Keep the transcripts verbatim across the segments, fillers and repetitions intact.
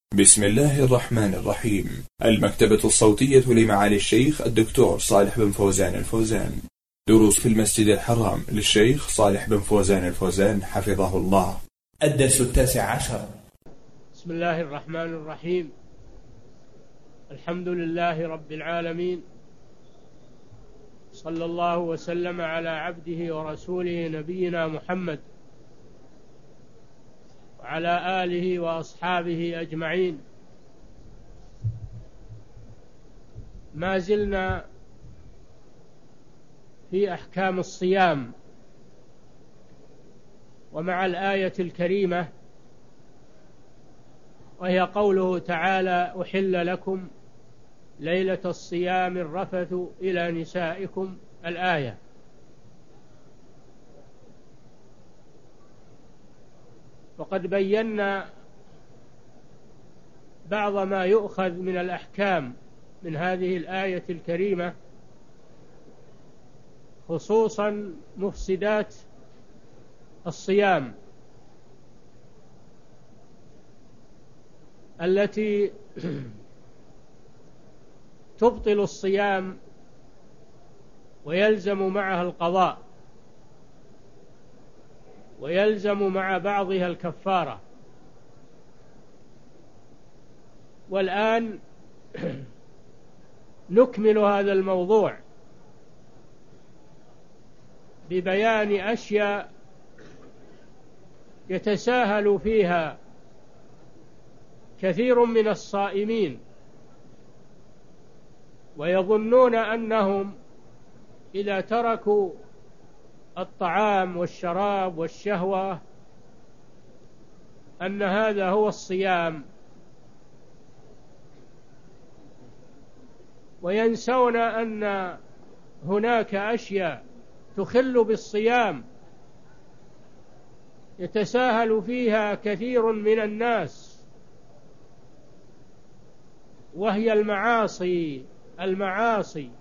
بسم الله الرحمن الرحيم. المكتبة الصوتية لمعالي الشيخ الدكتور صالح بن فوزان الفوزان. دروس في المسجد الحرام للشيخ صالح بن فوزان الفوزان حفظه الله. الدرس التاسع عشر. بسم الله الرحمن الرحيم. الحمد لله رب العالمين، صلى الله وسلم على عبده ورسوله نبينا محمد وعلى آله وأصحابه أجمعين. ما زلنا في أحكام الصيام، ومع الآية الكريمة وهي قوله تعالى: أحل لكم ليلة الصيام الرفث إلى نسائكم، الآية. وقد بينا بعض ما يؤخذ من الأحكام من هذه الآية الكريمة، خصوصا مفسدات الصيام التي تبطل الصيام ويلزم معها القضاء، ويلزم مع بعضها الكفارة. والآن نكمل هذا الموضوع ببيان أشياء يتساهل فيها كثير من الصائمين، ويظنون أنهم إذا تركوا الطعام والشراب والشهوة أن هذا هو الصيام، وينسون أن هناك أشياء تخل بالصيام يتساهل فيها كثير من الناس، وهي المعاصي. المعاصي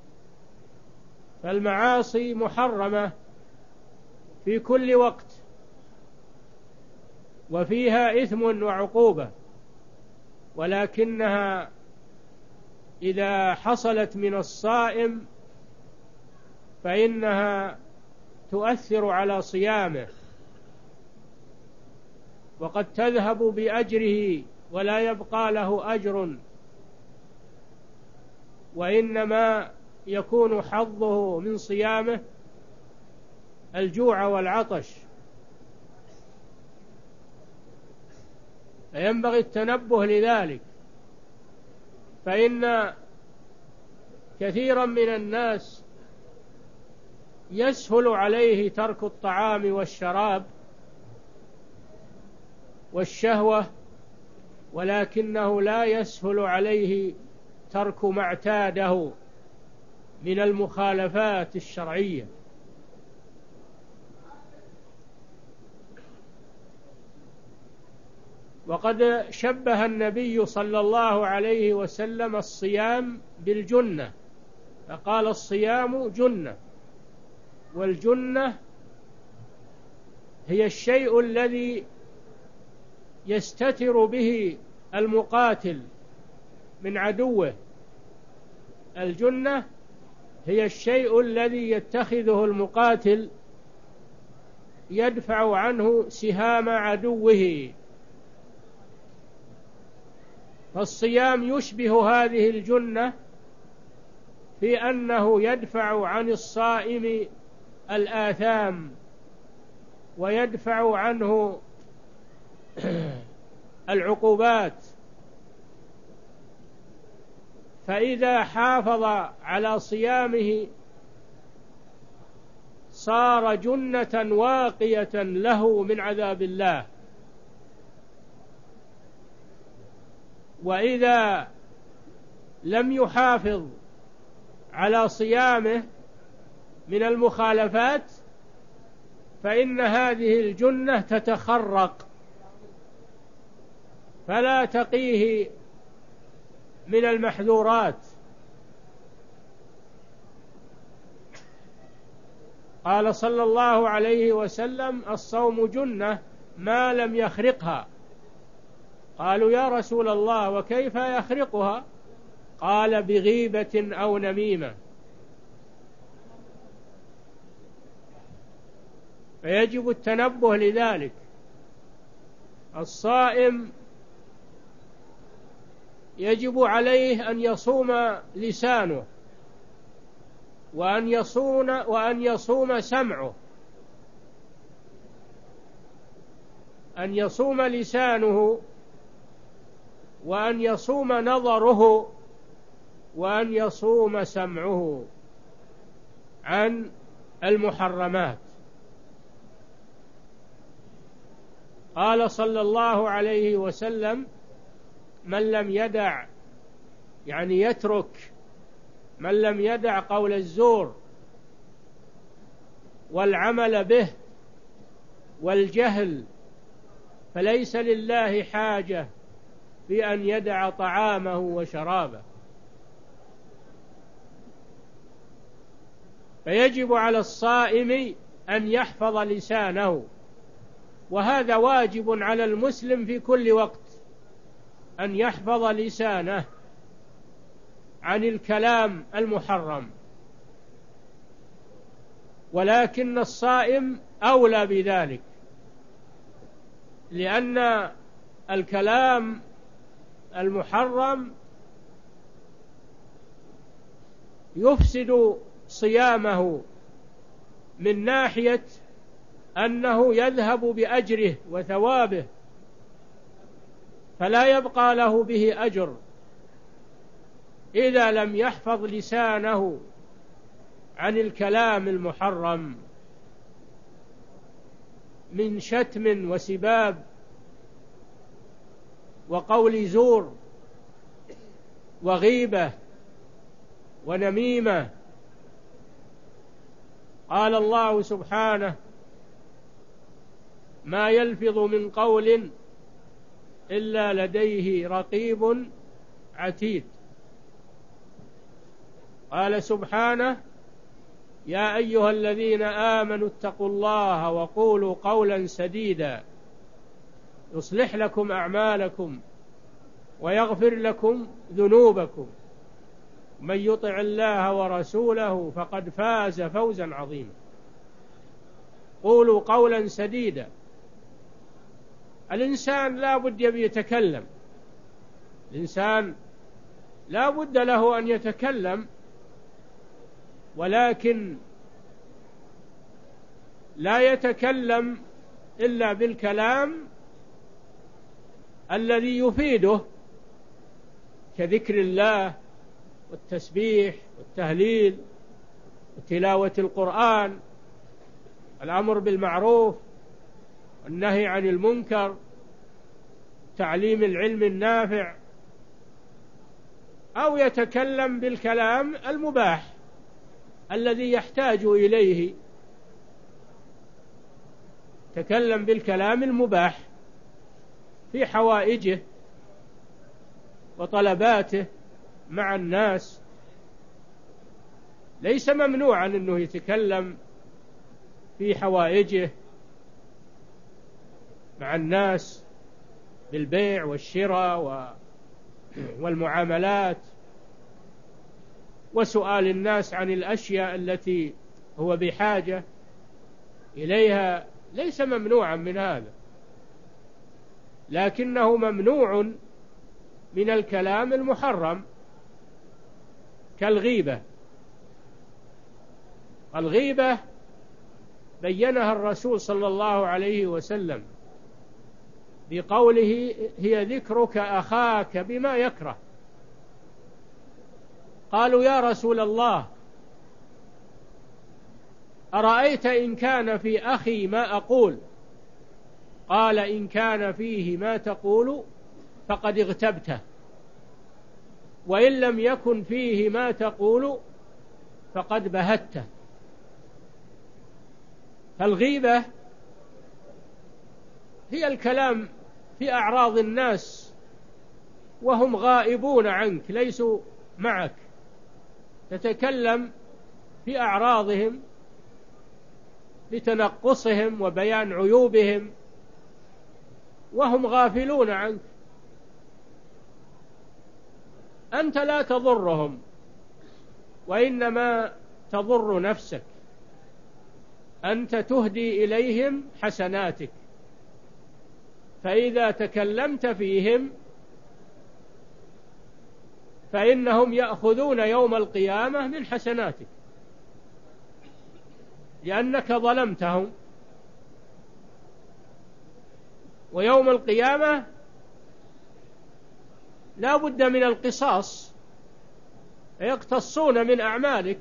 فالمعاصي محرمة في كل وقت، وفيها إثم وعقوبة، ولكنها إذا حصلت من الصائم فإنها تؤثر على صيامه، وقد تذهب بأجره ولا يبقى له أجر، وإنما يكون حظه من صيامه الجوع والعطش. فينبغي التنبه لذلك، فإن كثيرا من الناس يسهل عليه ترك الطعام والشراب والشهوة، ولكنه لا يسهل عليه ترك ما اعتاده من المخالفات الشرعية. وقد شبه النبي صلى الله عليه وسلم الصيام بالجنة، فقال: الصيام جنة، والجنة هي الشيء الذي يستتر به المقاتل من عدوه. الجنة هي الشيء الذي يتخذه المقاتل يدفع عنه سهام عدوه. فالصيام يشبه هذه الجنة في أنه يدفع عن الصائم الآثام، ويدفع عنه العقوبات. فإذا حافظ على صيامه صار جنة واقية له من عذاب الله، وإذا لم يحافظ على صيامه من المخالفات فإن هذه الجنة تتخرق فلا تقيه من المحذورات. قال صلى الله عليه وسلم: الصوم جنة ما لم يخرقها. قالوا يا رسول الله وكيف يخرقها؟ قال بغيبة أو نميمة. فيجب التنبه لذلك. الصائم يجب عليه أن يصوم لسانه، وأن يصون وأن يصوم سمعه، أن يصوم لسانه، وأن يصوم نظره، وأن يصوم سمعه عن المحرمات. قال صلى الله عليه وسلم: من لم يدع، يعني يترك، من لم يدع قول الزور والعمل به والجهل فليس لله حاجة في أن يدع طعامه وشرابه. فيجب على الصائم أن يحفظ لسانه، وهذا واجب على المسلم في كل وقت، أن يحفظ لسانه عن الكلام المحرم. ولكن الصائم أولى بذلك، لأن الكلام المحرم يفسد صيامه من ناحية أنه يذهب بأجره وثوابه، فلا يبقى له به أجر إذا لم يحفظ لسانه عن الكلام المحرم من شتم وسباب وقول زور وغيبة ونميمة. قال الله سبحانه: ما يلفظ من قول إلا لديه رقيب عتيد. قال سبحانه: يا أيها الذين آمنوا اتقوا الله وقولوا قولا سديدا يصلح لكم أعمالكم ويغفر لكم ذنوبكم من يطع الله ورسوله فقد فاز فوزا عظيما. قولوا قولا سديدا. الإنسان لا بد أن يتكلم، الإنسان لا بد له أن يتكلم، ولكن لا يتكلم إلا بالكلام الذي يفيده، كذكر الله والتسبيح والتهليل وتلاوة القرآن، الأمر بالمعروف والنهي عن المنكر، تعليم العلم النافع، أو يتكلم بالكلام المباح الذي يحتاج إليه، تكلم بالكلام المباح في حوائجه وطلباته مع الناس. ليس ممنوعا أنه يتكلم في حوائجه مع الناس بالبيع والشراء والمعاملات وسؤال الناس عن الأشياء التي هو بحاجة إليها، ليس ممنوعا من هذا، لكنه ممنوع من الكلام المحرم كالغيبة. الغيبة بينها الرسول صلى الله عليه وسلم بقوله: هي ذكرك أخاك بما يكره. قالوا يا رسول الله أرأيت إن كان في أخي ما أقول؟ قال: إن كان فيه ما تقول فقد اغتبته، وإن لم يكن فيه ما تقول فقد بهته. فالغيبة هي الكلام في أعراض الناس وهم غائبون عنك، ليسوا معك، تتكلم في أعراضهم بتنقصهم وبيان عيوبهم وهم غافلون عنك. أنت لا تضرهم، وإنما تضر نفسك. أنت تهدي إليهم حسناتك، فإذا تكلمت فيهم فإنهم يأخذون يوم القيامة من حسناتك، لأنك ظلمتهم. ويوم القيامة لا بد من القصاص، يقتصون من أعمالك.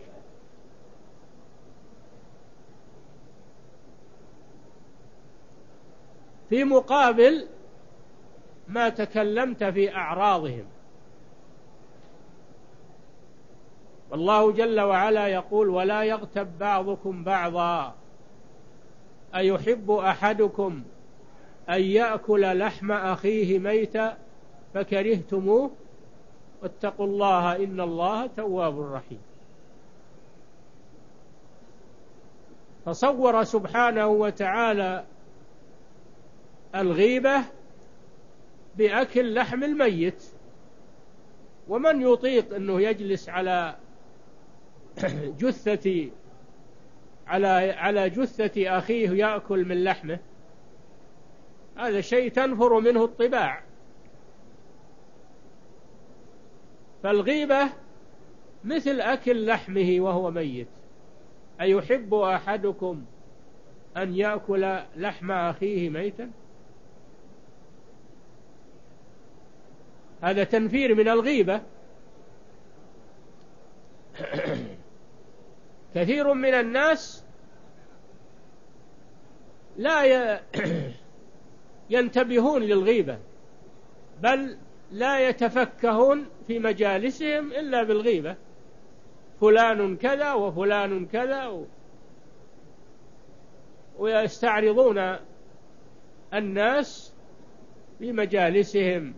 في مقابل ما تكلمت في أعراضهم. والله جل وعلا يقول: ولا يغتب بعضكم بعضا أيحب أحدكم أن يأكل لحم أخيه ميتا فكرهتموه واتقوا الله إن الله تواب رحيم. فصور سبحانه وتعالى الغيبة بأكل لحم الميت، ومن يطيق أنه يجلس على جثة على على جثة أخيه يأكل من لحمه؟ هذا شيء تنفر منه الطباع. فالغيبة مثل أكل لحمه وهو ميت. أيحب أحدكم أن يأكل لحم أخيه ميتا؟ هذا تنفير من الغيبة. كثير من الناس لا ينتبهون للغيبة، بل لا يتفكهون في مجالسهم إلا بالغيبة. فلان كذا وفلان كذا، ويستعرضون الناس في مجالسهم،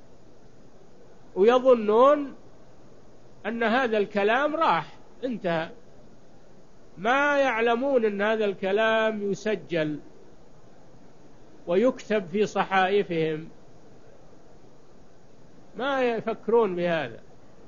ويظنون أن هذا الكلام راح انتهى. ما يعلمون أن هذا الكلام يسجل ويكتب في صحائفهم، ما يفكرون بهذا،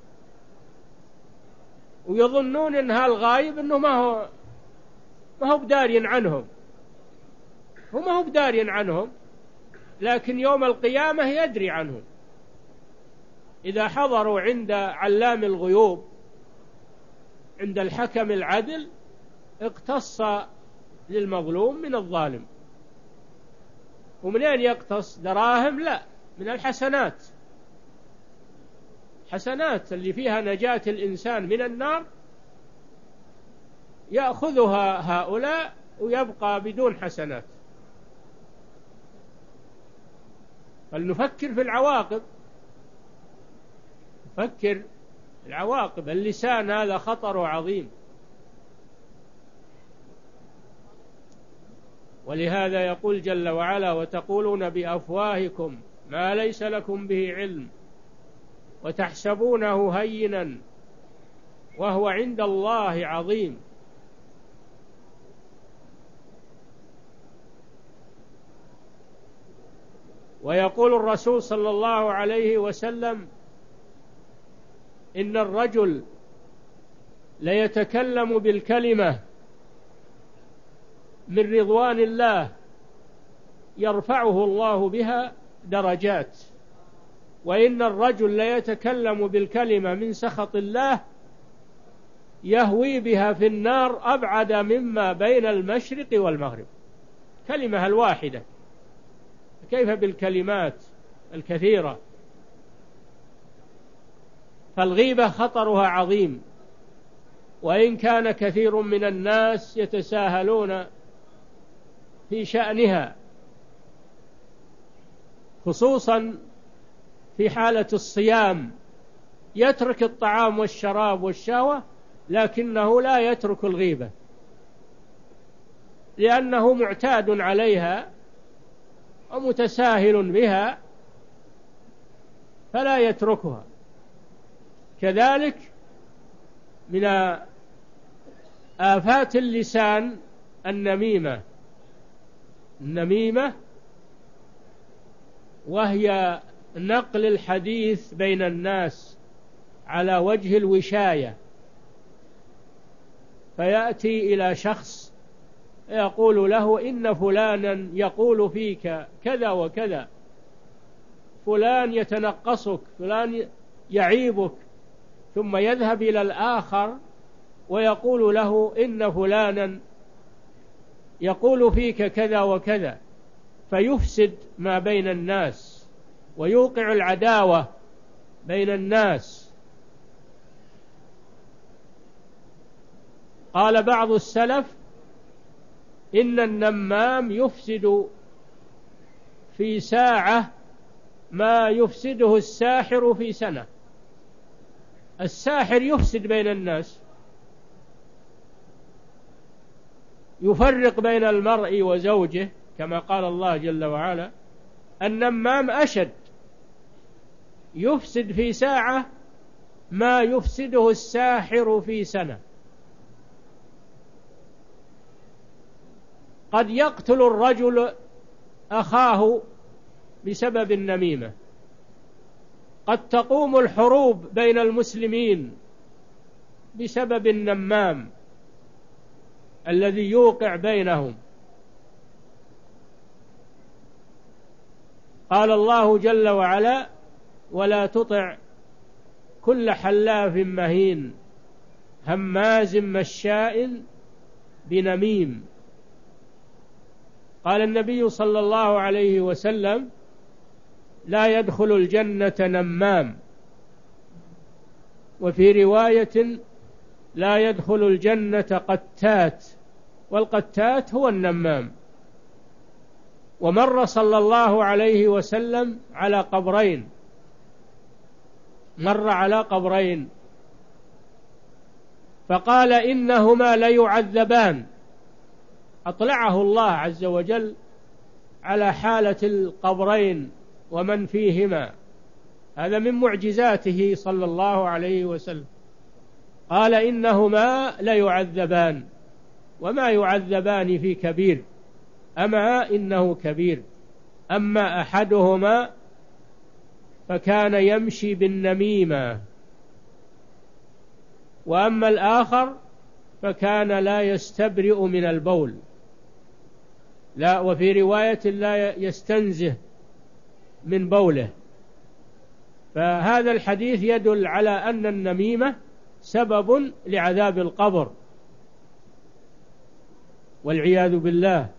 ويظنون أن هالغايب أنه ما هو ما هو بداري عنهم، هو ما هو بداري عنهم، لكن يوم القيامة يدري عنهم. إذا حضروا عند علام الغيوب، عند الحكم العدل، اقتص للمظلوم من الظالم. ومن أين يقتص؟ دراهم؟ لا، من الحسنات. حسنات اللي فيها نجاة الإنسان من النار يأخذها هؤلاء ويبقى بدون حسنات. فلنفكر في العواقب، نفكر العواقب. اللسان هذا خطر عظيم، ولهذا يقول جل وعلا: وتقولون بأفواهكم ما ليس لكم به علم وتحسبونه هينا وهو عند الله عظيم. ويقول الرسول صلى الله عليه وسلم: إن الرجل ليتكلم بالكلمة من رضوان الله يرفعه الله بها درجات، وإن الرجل ليتكلم بالكلمة من سخط الله يهوي بها في النار أبعد مما بين المشرق والمغرب. كلمة الواحدة، كيف بالكلمات الكثيرة؟ فالغيبة خطرها عظيم، وإن كان كثير من الناس يتساهلون في شأنها، خصوصا في حالة الصيام، يترك الطعام والشراب والشهوة، لكنه لا يترك الغيبة، لأنه معتاد عليها ومتساهل بها فلا يتركها. كذلك من آفات اللسان النميمة. النميمة وهي نقل الحديث بين الناس على وجه الوشاية، فيأتي إلى شخص يقول له إن فلانا يقول فيك كذا وكذا، فلان يتنقصك، فلان يعيبك، ثم يذهب إلى الآخر ويقول له إن فلانا يقول فيك كذا وكذا، فيفسد ما بين الناس ويوقع العداوة بين الناس. قال بعض السلف إن النمام يفسد في ساعة ما يفسده الساحر في سنة. الساحر يفسد بين الناس، يفرق بين المرء وزوجه كما قال الله جل وعلا. النمام أشد، يفسد في ساعة ما يفسده الساحر في سنة. قد يقتل الرجل أخاه بسبب النميمة، قد تقوم الحروب بين المسلمين بسبب النمام الذي يوقع بينهم. قال الله جل وعلا: ولا تطع كل حلاف مهين هماز مشاء بنميم. قال النبي صلى الله عليه وسلم: لا يدخل الجنة نمام. وفي رواية: لا يدخل الجنة قتات، والقتات هو النمام. ومر صلى الله عليه وسلم على قبرين، مر على قبرين فقال: إنهما ليعذبان. أطلعه الله عز وجل على حالة القبرين ومن فيهما، هذا من معجزاته صلى الله عليه وسلم. قال: إنهما ليعذبان وما يعذبان في كبير، أما إنه كبير. أما أحدهما فكان يمشي بالنميمة، وأما الآخر فكان لا يستبرئ من البول، لا، وفي رواية لا يستنزه من بوله. فهذا الحديث يدل على أن النميمة سبب لعذاب القبر والعياذ بالله.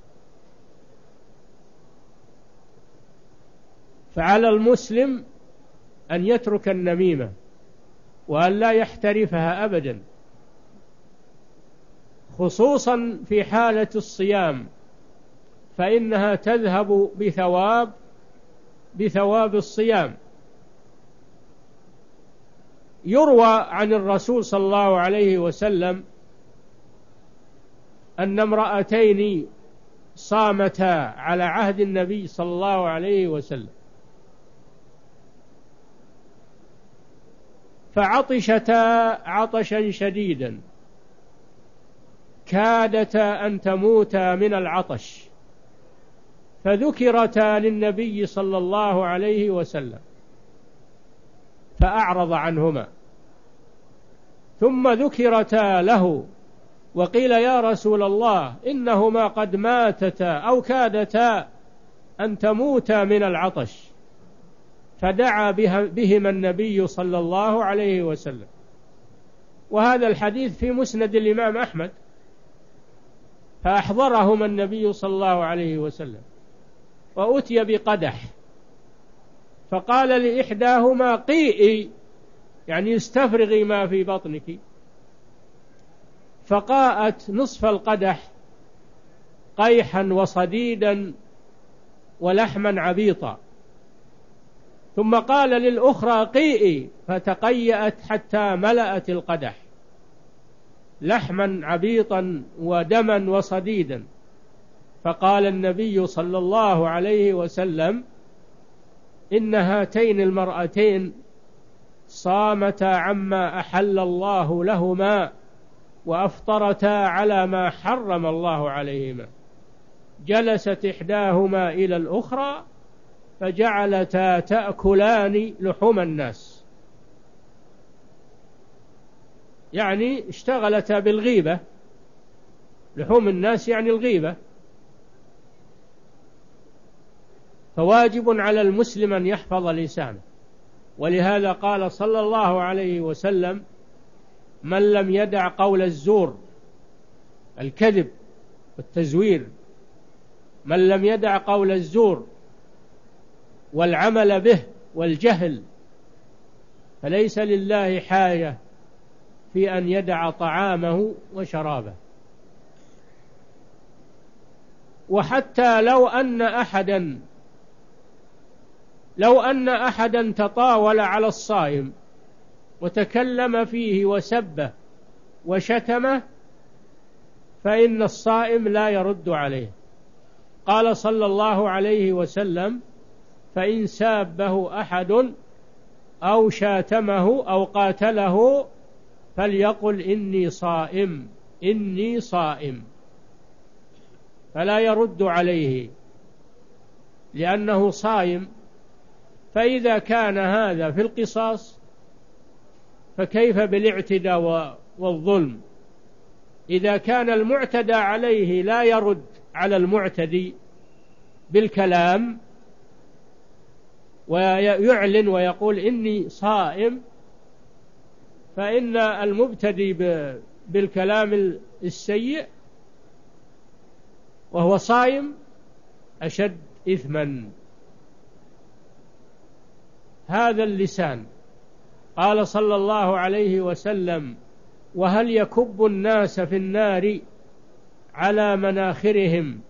فعلى المسلم أن يترك النميمة وأن لا يحترفها أبدا، خصوصا في حالة الصيام، فإنها تذهب بثواب بثواب الصيام. يروى عن الرسول صلى الله عليه وسلم أن امرأتين صامتا على عهد النبي صلى الله عليه وسلم، فعطشتا عطشا شديدا، كادتا أن تموتا من العطش، فذكرتا للنبي صلى الله عليه وسلم فأعرض عنهما، ثم ذكرتا له وقيل: يا رسول الله، إنهما قد ماتتا أو كادتا أن تموتا من العطش، فدعا بهما النبي صلى الله عليه وسلم. وهذا الحديث في مسند الإمام أحمد، فأحضرهما النبي صلى الله عليه وسلم وأتي بقدح، فقال لإحداهما: قيئي، يعني استفرغي ما في بطنك، فقاءت نصف القدح قيحا وصديدا ولحما عبيطا، ثم قال للأخرى: قيئي، فتقيأت حتى ملأت القدح لحما عبيطا ودما وصديدا. فقال النبي صلى الله عليه وسلم: إن هاتين المرأتين صامتا عما أحل الله لهما وأفطرتا على ما حرم الله عليهما. جلست إحداهما إلى الأخرى فجعلتا تأكلان لحوم الناس، يعني اشتغلتا بالغيبة، لحوم الناس يعني الغيبة. فواجب على المسلم أن يحفظ لسانه، ولهذا قال صلى الله عليه وسلم: من لم يدع قول الزور، الكذب والتزوير، من لم يدع قول الزور والعمل به والجهل فليس لله حاجة في أن يدع طعامه وشرابه. وحتى لو أن أحدا لو أن أحدا تطاول على الصائم وتكلم فيه وسبه وشتمه فإن الصائم لا يرد عليه. قال صلى الله عليه وسلم: فإن سابه أحد أو شاتمه أو قاتله فليقل إني صائم إني صائم، فلا يرد عليه لأنه صائم. فإذا كان هذا في القصاص فكيف بالاعتداء والظلم؟ إذا كان المعتدى عليه لا يرد على المعتدي بالكلام ويعلن ويقول إني صائم، فإن المبتدي بالكلام السيء وهو صائم أشد إثما. هذا اللسان. قال صلى الله عليه وسلم: وهل يكب الناس في النار على مناخرهم،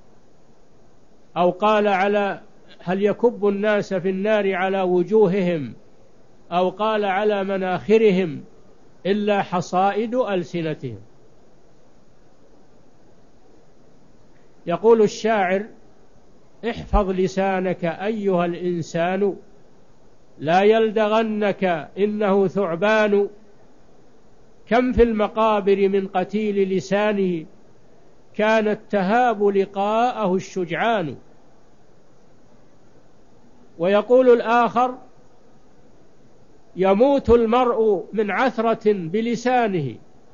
أو قال على هل يكب الناس في النار على وجوههم، أو قال على مناخرهم إلا حصائد ألسنتهم. يقول الشاعر: احفظ لسانك أيها الإنسان لا يلدغنك إنه ثعبان، كم في المقابر من قتيل لسانه كانت تهاب لقاءه الشجعان. ويقول الآخر: يموت المرء من عثرة بلسانه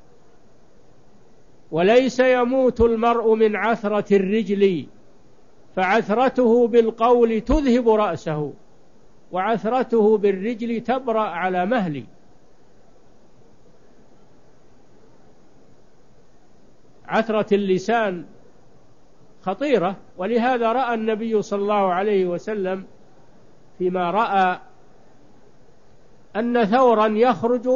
وليس يموت المرء من عثرة الرجل، فعثرته بالقول تذهب رأسه وعثرته بالرجل تبرأ على مهل. عثرة اللسان خطيرة، ولهذا رأى النبي صلى الله عليه وسلم فيما رأى أن ثورا يخرج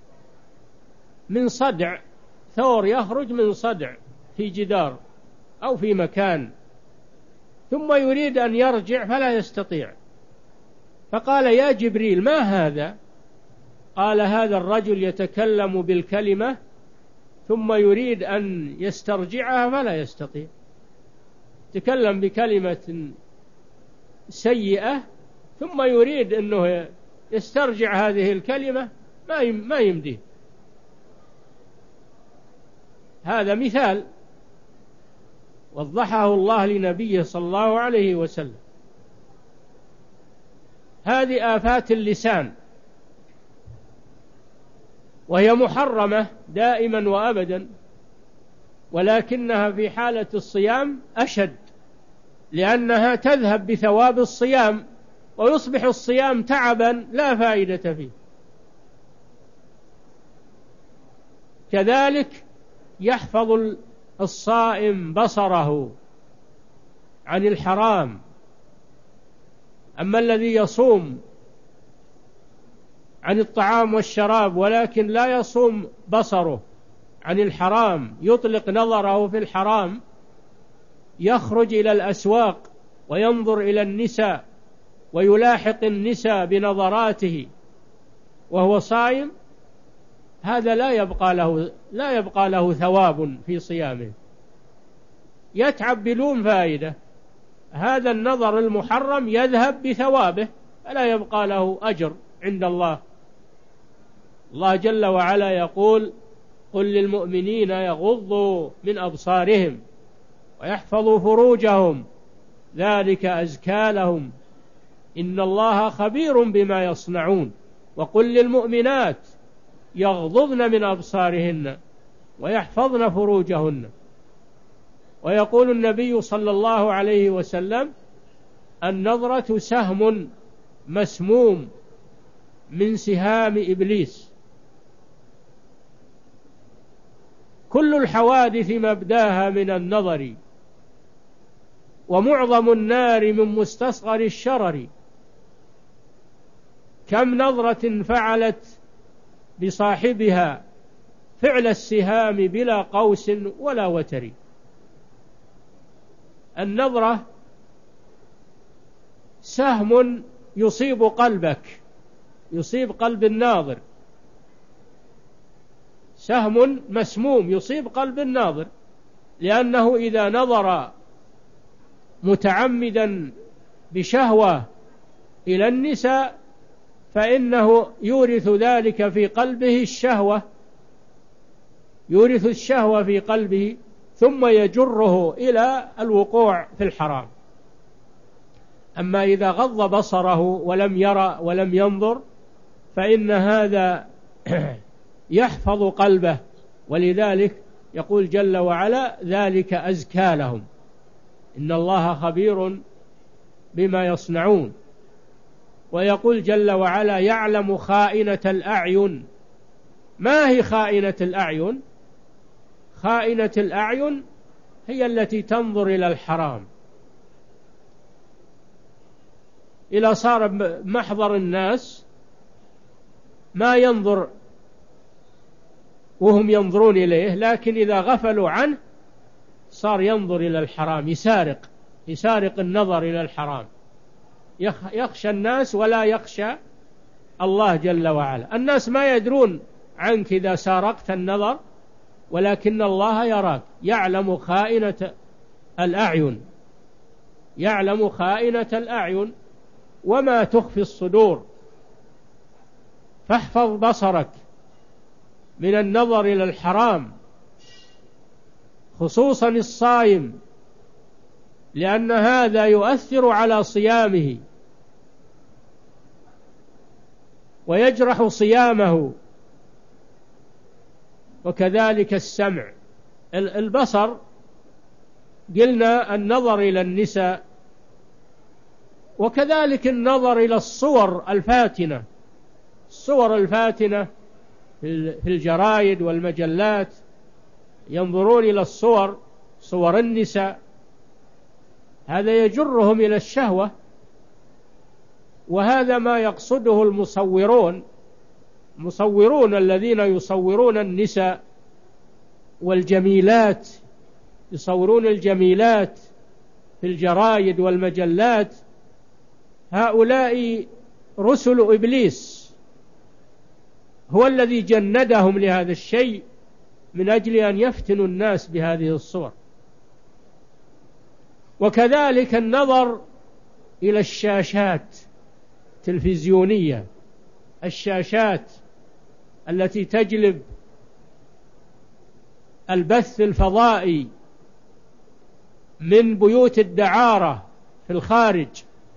من صدع ثور يخرج من صدع في جدار أو في مكان، ثم يريد أن يرجع فلا يستطيع، فقال: يا جبريل ما هذا؟ قال: هذا الرجل يتكلم بالكلمة ثم يريد أن يسترجعها فلا يستطيع. تكلم بكلمة سيئة ثم يريد أنه يسترجع هذه الكلمة ما يمديه. هذا مثال وضحه الله لنبيه صلى الله عليه وسلم. هذه آفات اللسان، وهي محرمة دائما وأبدا، ولكنها في حالة الصيام أشد، لأنها تذهب بثواب الصيام ويصبح الصيام تعبا لا فائدة فيه. كذلك يحفظ الصائم بصره عن الحرام. أما الذي يصوم عن الطعام والشراب ولكن لا يصوم بصره عن الحرام، يطلق نظره في الحرام، يخرج إلى الأسواق وينظر إلى النساء ويلاحق النساء بنظراته وهو صائم، هذا لا يبقى له لا يبقى له ثواب في صيامه، يتعب بدون فائدة. هذا النظر المحرم يذهب بثوابه فلا يبقى له أجر عند الله. الله جل وعلا يقول: قل للمؤمنين يغضوا من أبصارهم ويحفظوا فروجهم ذلك أزكى لهم إن الله خبير بما يصنعون. وقل للمؤمنات يغضضن من أبصارهن ويحفظن فروجهن. ويقول النبي صلى الله عليه وسلم: النظرة سهم مسموم من سهام إبليس. كل الحوادث مبداها من النظر، ومعظم النار من مستصغر الشرر. كم نظرة فعلت بصاحبها فعل السهام بلا قوس ولا وتر. النظرة سهم يصيب قلبك، يصيب قلب الناظر، سهم مسموم يصيب قلب الناظر، لأنه إذا نظر متعمدا بشهوة إلى النساء فإنه يورث ذلك في قلبه الشهوة، يورث الشهوة في قلبه، ثم يجره إلى الوقوع في الحرام. أما إذا غض بصره ولم يرى ولم ينظر فإن هذا يحفظ قلبه، ولذلك يقول جل وعلا: ذلك أزكى لهم إن الله خبير بما يصنعون. ويقول جل وعلا: يعلم خائنة الأعين. ما هي خائنة الأعين؟ خائنة الأعين هي التي تنظر إلى الحرام، إلى صار محضر الناس ما ينظر وهم ينظرون إليه، لكن إذا غفلوا عنه صار ينظر إلى الحرام، يسارق يسارق النظر إلى الحرام، يخشى الناس ولا يخشى الله جل وعلا. الناس ما يدرون عنك إذا سارقت النظر، ولكن الله يراك. يعلم خائنة الأعين، يعلم خائنة الأعين وما تخفي الصدور. فاحفظ بصرك من النظر إلى الحرام، خصوصا الصائم، لأن هذا يؤثر على صيامه ويجرح صيامه. وكذلك السمع. البصر قلنا النظر إلى النساء، وكذلك النظر إلى الصور الفاتنة، الصور الفاتنة في الجرائد والمجلات، ينظرون إلى الصور، صور النساء، هذا يجرهم إلى الشهوة. وهذا ما يقصده المصورون، المصورون الذين يصورون النساء والجميلات، يصورون الجميلات في الجرائد والمجلات. هؤلاء رسل إبليس، هو الذي جندهم لهذا الشيء من أجل أن يفتنوا الناس بهذه الصور. وكذلك النظر إلى الشاشات التلفزيونية، الشاشات التي تجلب البث الفضائي من بيوت الدعارة في الخارج،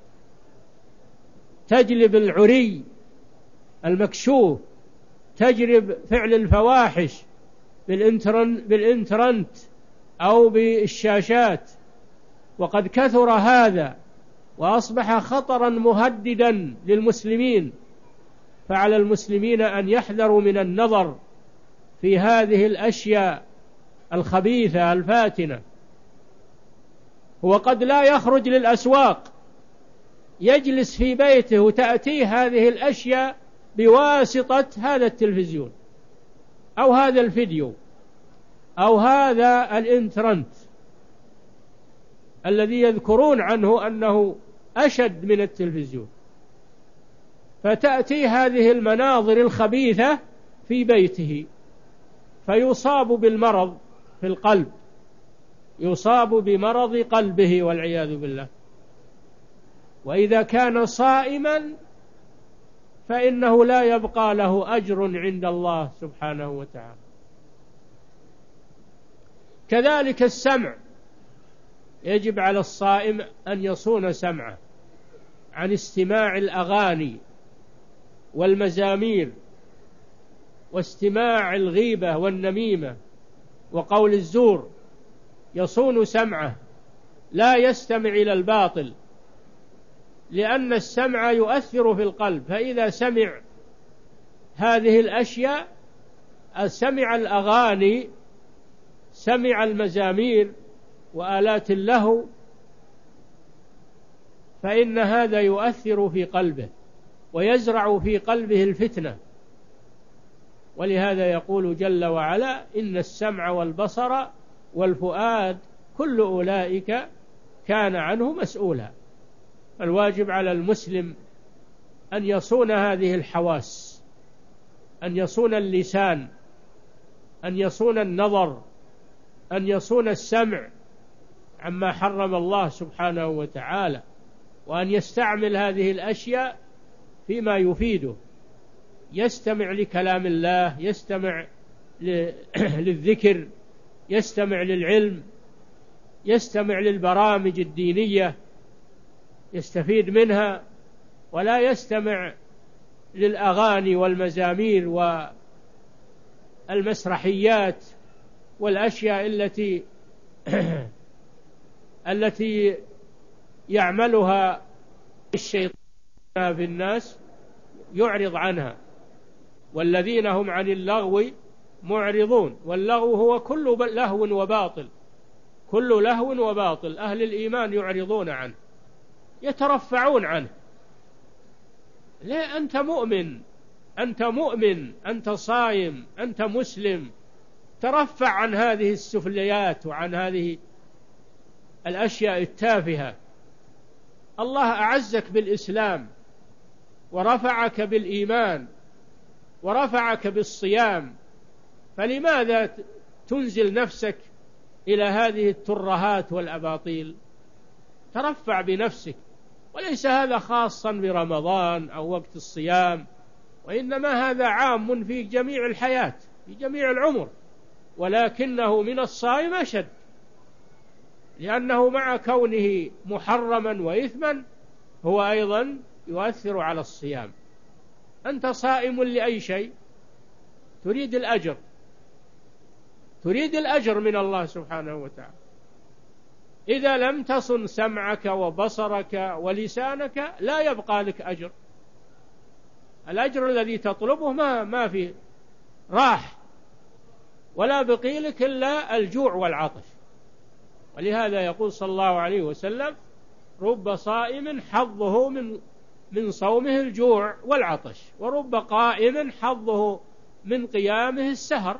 تجلب العري المكشوف، تجلب فعل الفواحش بالإنترنت أو بالشاشات. وقد كثر هذا وأصبح خطرا مهددا للمسلمين، فعلى المسلمين أن يحذروا من النظر في هذه الأشياء الخبيثة الفاتنة. هو قد لا يخرج للأسواق، يجلس في بيته وتأتيه هذه الأشياء بواسطة هذا التلفزيون أو هذا الفيديو أو هذا الإنترنت الذي يذكرون عنه أنه أشد من التلفزيون. فتأتي هذه المناظر الخبيثة في بيته فيصاب بالمرض في القلب، يصاب بمرض قلبه والعياذ بالله. وإذا كان صائما فإنه لا يبقى له أجر عند الله سبحانه وتعالى. كذلك السمع، يجب على الصائم أن يصون سمعه عن استماع الأغاني والمزامير واستماع الغيبة والنميمة وقول الزور، يصون سمعه لا يستمع إلى الباطل، لأن السمع يؤثر في القلب، فإذا سمع هذه الأشياء، سمع الأغاني، سمع المزامير وآلات اللهو، فإن هذا يؤثر في قلبه ويزرع في قلبه الفتنة. ولهذا يقول جل وعلا: إن السمع والبصر والفؤاد كل أولئك كان عنه مسؤولا. الواجب على المسلم أن يصون هذه الحواس، أن يصون اللسان، أن يصون النظر، أن يصون السمع عما حرم الله سبحانه وتعالى، وأن يستعمل هذه الأشياء فيما يفيده، يستمع لكلام الله، يستمع للذكر، يستمع للعلم، يستمع للبرامج الدينية يستفيد منها، ولا يستمع للأغاني والمزامير والمسرحيات والأشياء التي التي يعملها الشيطان في الناس، يعرض عنها. والذين هم عن اللغو معرضون، واللغو هو كل لهو وباطل، كل لهو وباطل. أهل الإيمان يعرضون عنه، يترفعون عنه. لا، أنت مؤمن، أنت مؤمن، أنت صائم، أنت مسلم، ترفع عن هذه السفليات وعن هذه الأشياء التافهة. الله أعزك بالإسلام، ورفعك بالإيمان، ورفعك بالصيام، فلماذا تنزل نفسك إلى هذه الترهات والأباطيل؟ ترفع بنفسك. وليس هذا خاصا برمضان أو وقت الصيام، وإنما هذا عام في جميع الحياة، في جميع العمر، ولكنه من الصائم أشد، لأنه مع كونه محرما وإثما هو أيضا يؤثر على الصيام. أنت صائم لأي شيء؟ تريد الأجر، تريد الأجر من الله سبحانه وتعالى. إذا لم تصن سمعك وبصرك ولسانك لا يبقى لك أجر. الأجر الذي تطلبه ما ما فيه راح، ولا بقي لك إلا الجوع والعطش. ولهذا يقول صلى الله عليه وسلم: رب صائم حظه من من صومه الجوع والعطش، ورب قائم حظه من قيامه السهر.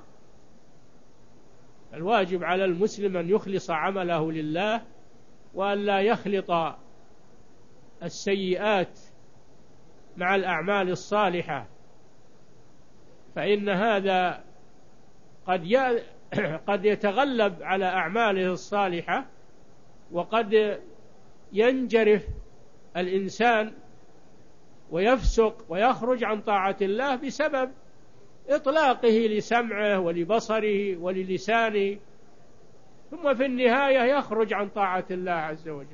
الواجب على المسلم أن يخلص عمله لله، وأن لا يخلط السيئات مع الأعمال الصالحة، فإن هذا قد قد يتغلب على أعماله الصالحة، وقد ينجرف الإنسان ويفسق ويخرج عن طاعة الله بسبب إطلاقه لسمعه ولبصره وللسانه، ثم في النهاية يخرج عن طاعة الله عز وجل.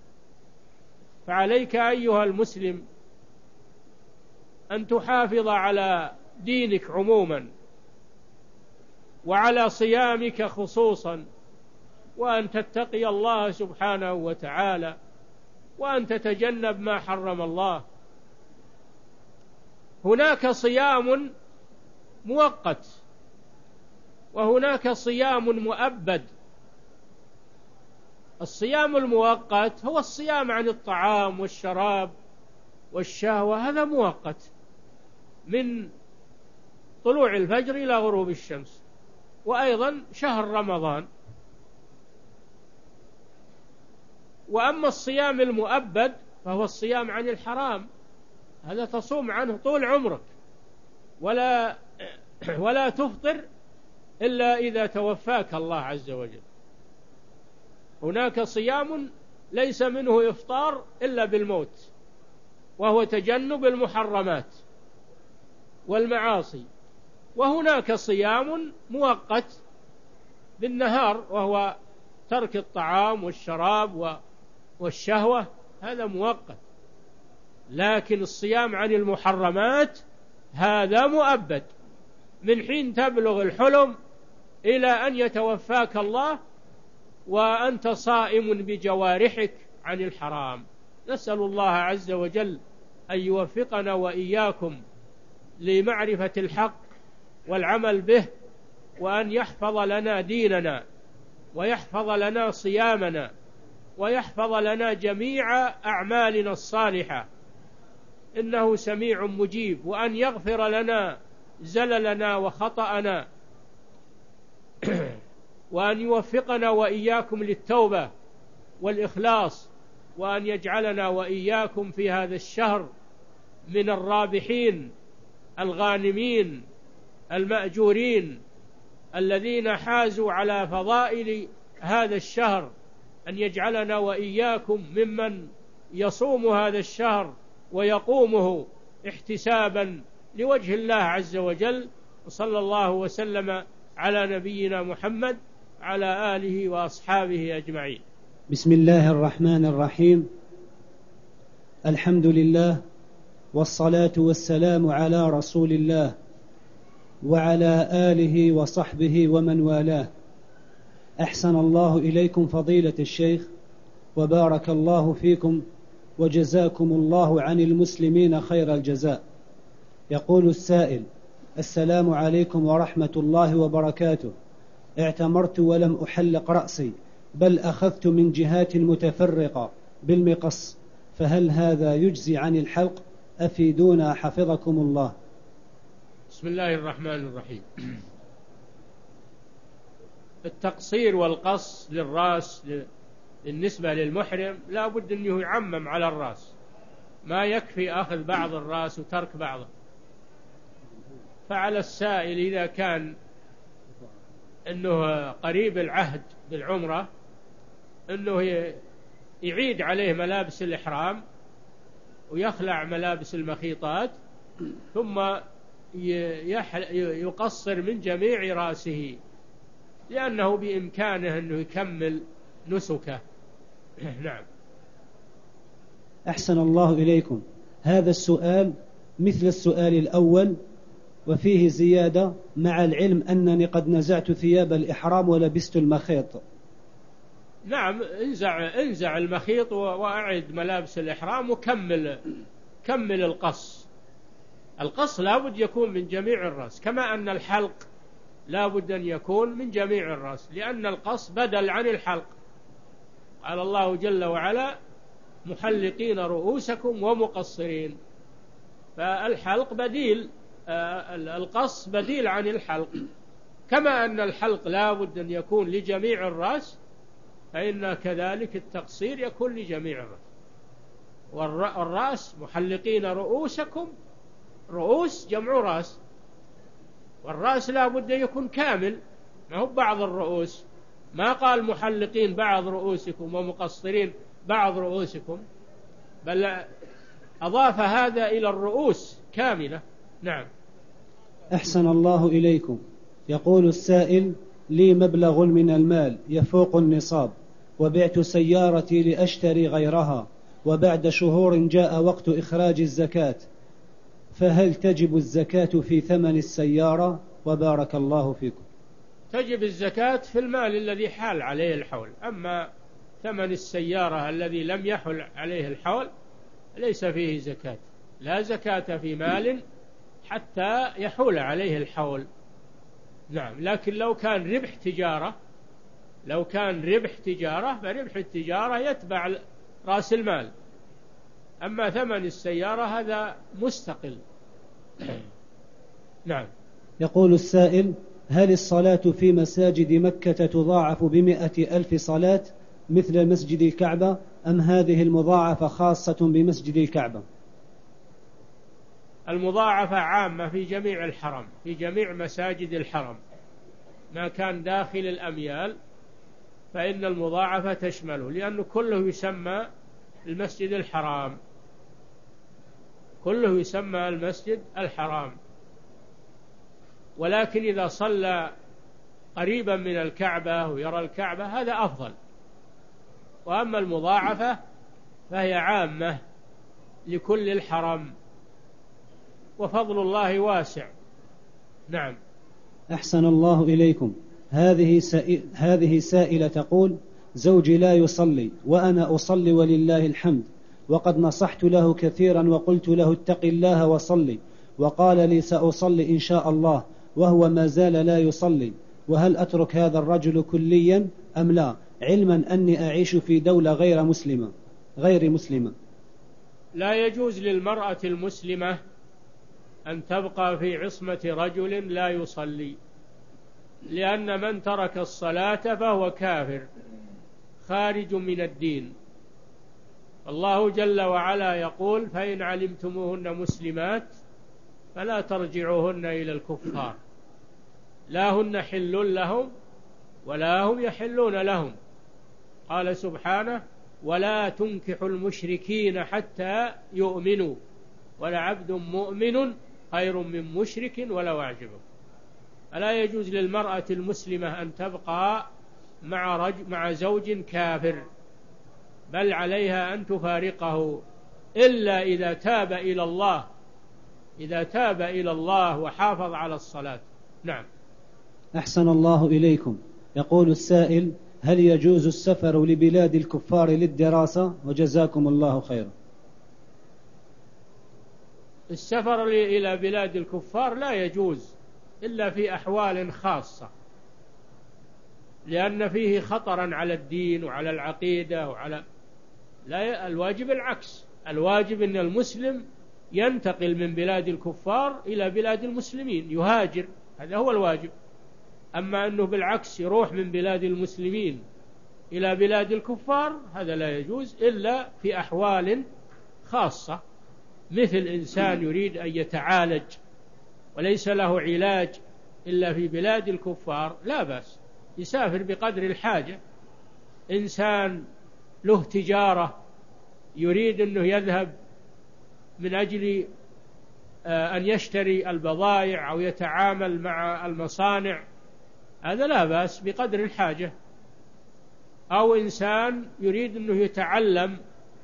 فعليك أيها المسلم أن تحافظ على دينك عموما، وعلى صيامك خصوصا، وأن تتقي الله سبحانه وتعالى، وأن تتجنب ما حرم الله. هناك صيام مؤقت، وهناك صيام مؤبد. الصيام المؤقت هو الصيام عن الطعام والشراب والشهوة، هذا مؤقت من طلوع الفجر إلى غروب الشمس، وأيضا شهر رمضان. وأما الصيام المؤبد فهو الصيام عن الحرام، هذا تصوم عنه طول عمرك، ولا ولا تفطر إلا إذا توفاك الله عز وجل. هناك صيام ليس منه إفطار إلا بالموت، وهو تجنب المحرمات والمعاصي. وهناك صيام مؤقت بالنهار، وهو ترك الطعام والشراب والشهوة، هذا مؤقت. لكن الصيام عن المحرمات هذا مؤبد، من حين تبلغ الحلم إلى أن يتوفاك الله وأنت صائم بجوارحك عن الحرام. نسأل الله عز وجل أن يوفقنا وإياكم لمعرفة الحق والعمل به، وأن يحفظ لنا ديننا، ويحفظ لنا صيامنا، ويحفظ لنا جميع أعمالنا الصالحة، إنه سميع مجيب، وأن يغفر لنا زللنا وخطأنا، وأن يوفقنا وإياكم للتوبة والإخلاص، وأن يجعلنا وإياكم في هذا الشهر من الرابحين الغانمين المأجورين الذين حازوا على فضائل هذا الشهر، أن يجعلنا وإياكم ممن يصوم هذا الشهر ويقومه احتسابا لوجه الله عز وجل. وصلى الله وسلم على نبينا محمد على آله وأصحابه أجمعين. بسم الله الرحمن الرحيم. الحمد لله، والصلاة والسلام على رسول الله وعلى آله وصحبه ومن والاه. أحسن الله إليكم فضيلة الشيخ، وبارك الله فيكم، وجزاكم الله عن المسلمين خير الجزاء. يقول السائل: السلام عليكم ورحمة الله وبركاته. اعتمرت ولم أحلق رأسي، بل أخذت من جهات متفرقة بالمقص، فهل هذا يجزي عن الحلق؟ أفيدونا حفظكم الله. بسم الله الرحمن الرحيم. التقصير والقص للرأس بالنسبة للمحرم لا بد أنه يعمم على الرأس، ما يكفي أخذ بعض الرأس وترك بعضه. فعلى السائل إذا كان أنه قريب العهد بالعمرة أنه يعيد عليه ملابس الإحرام ويخلع ملابس المخيطات، ثم يقصر من جميع رأسه، لأنه بإمكانه أنه يكمل نسكه. نعم. أحسن الله إليكم. هذا السؤال مثل السؤال الأول وفيه زيادة، مع العلم أنني قد نزعت ثياب الإحرام ولبست المخيط. نعم، انزع انزع المخيط وأعد ملابس الإحرام وكمل كمل القص. القص لابد يكون من جميع الرأس، كما أن الحلق لابد أن يكون من جميع الرأس، لأن القص بدل عن الحلق. قال الله جل وعلا: محلقين رؤوسكم ومقصرين. فالحلق بديل، القص بديل عن الحلق، كما أن الحلق لابد أن يكون لجميع الرأس، فإن كذلك التقصير يكون لجميع الرأس. والرأس محلقين رؤوسكم، رؤوس جمع رأس، والرأس لابد أن يكون كامل، ما هو بعض الرؤوس. ما قال محلقين بعض رؤوسكم ومقصرين بعض رؤوسكم، بل أضاف هذا إلى الرؤوس كاملة. نعم. أحسن الله إليكم. يقول السائل: لي مبلغ من المال يفوق النصاب، وبعت سيارتي لأشتري غيرها، وبعد شهور جاء وقت إخراج الزكاة، فهل تجب الزكاة في ثمن السيارة؟ وبارك الله فيكم. تجب الزكاة في المال الذي حال عليه الحول، أما ثمن السيارة الذي لم يحل عليه الحول ليس فيه زكاة. لا زكاة في مال حتى يحول عليه الحول. نعم. لكن لو كان ربح تجارة لو كان ربح تجارة فربح التجارة يتبع رأس المال، أما ثمن السيارة هذا مستقل. نعم. يقول السائل: هل الصلاة في مساجد مكة تضاعف بمئة ألف صلاة مثل مسجد الكعبة، أم هذه المضاعفة خاصة بمسجد الكعبة؟ المضاعفة عامة في جميع الحرم، في جميع مساجد الحرم، ما كان داخل الأميال فإن المضاعفة تشمله، لأنه كله يسمى المسجد الحرام، كله يسمى المسجد الحرام. ولكن إذا صلى قريبا من الكعبة ويرى الكعبة هذا أفضل. وأما المضاعفة فهي عامة لكل الحرم، وفضل الله واسع. نعم. أحسن الله إليكم. هذه سائل هذه سائلة تقول: زوجي لا يصلي وأنا أصلي ولله الحمد، وقد نصحت له كثيرا وقلت له اتق الله وصلي، وقال لي سأصلي إن شاء الله، وهو ما زال لا يصلي، وهل أترك هذا الرجل كليا أم لا، علما أني أعيش في دولة غير مسلمة غير مسلمة؟ لا يجوز للمرأة المسلمة أن تبقى في عصمة رجل لا يصلي، لأن من ترك الصلاة فهو كافر خارج من الدين. الله جل وعلا يقول: فإن علمتموهن مسلمات فلا ترجعوهن إلى الكفار، لا هن حل لهم ولا هم يحلون لهم. قال سبحانه: ولا تنكحوا المشركين حتى يؤمنوا ولعبد مؤمن خير من مشرك ولو أعجبه. ألا يجوز للمرأة المسلمة أن تبقى مع, رجل مع زوج كافر، بل عليها أن تفارقه إلا إذا تاب إلى الله إذا تاب إلى الله وحافظ على الصلاة. نعم. أحسن الله إليكم. يقول السائل: هل يجوز السفر لبلاد الكفار للدراسة؟ وجزاكم الله خيرا. السفر إلى بلاد الكفار لا يجوز إلا في أحوال خاصة، لأن فيه خطرا على الدين وعلى العقيدة وعلى لا الواجب العكس. الواجب أن المسلم ينتقل من بلاد الكفار إلى بلاد المسلمين، يهاجر، هذا هو الواجب. أما أنه بالعكس يروح من بلاد المسلمين إلى بلاد الكفار، هذا لا يجوز إلا في أحوال خاصة، مثل إنسان يريد أن يتعالج وليس له علاج إلا في بلاد الكفار، لا بأس يسافر بقدر الحاجة. إنسان له تجارة يريد أنه يذهب من أجل أن يشتري البضائع أو يتعامل مع المصانع، هذا لا بأس بقدر الحاجة. أو إنسان يريد أنه يتعلم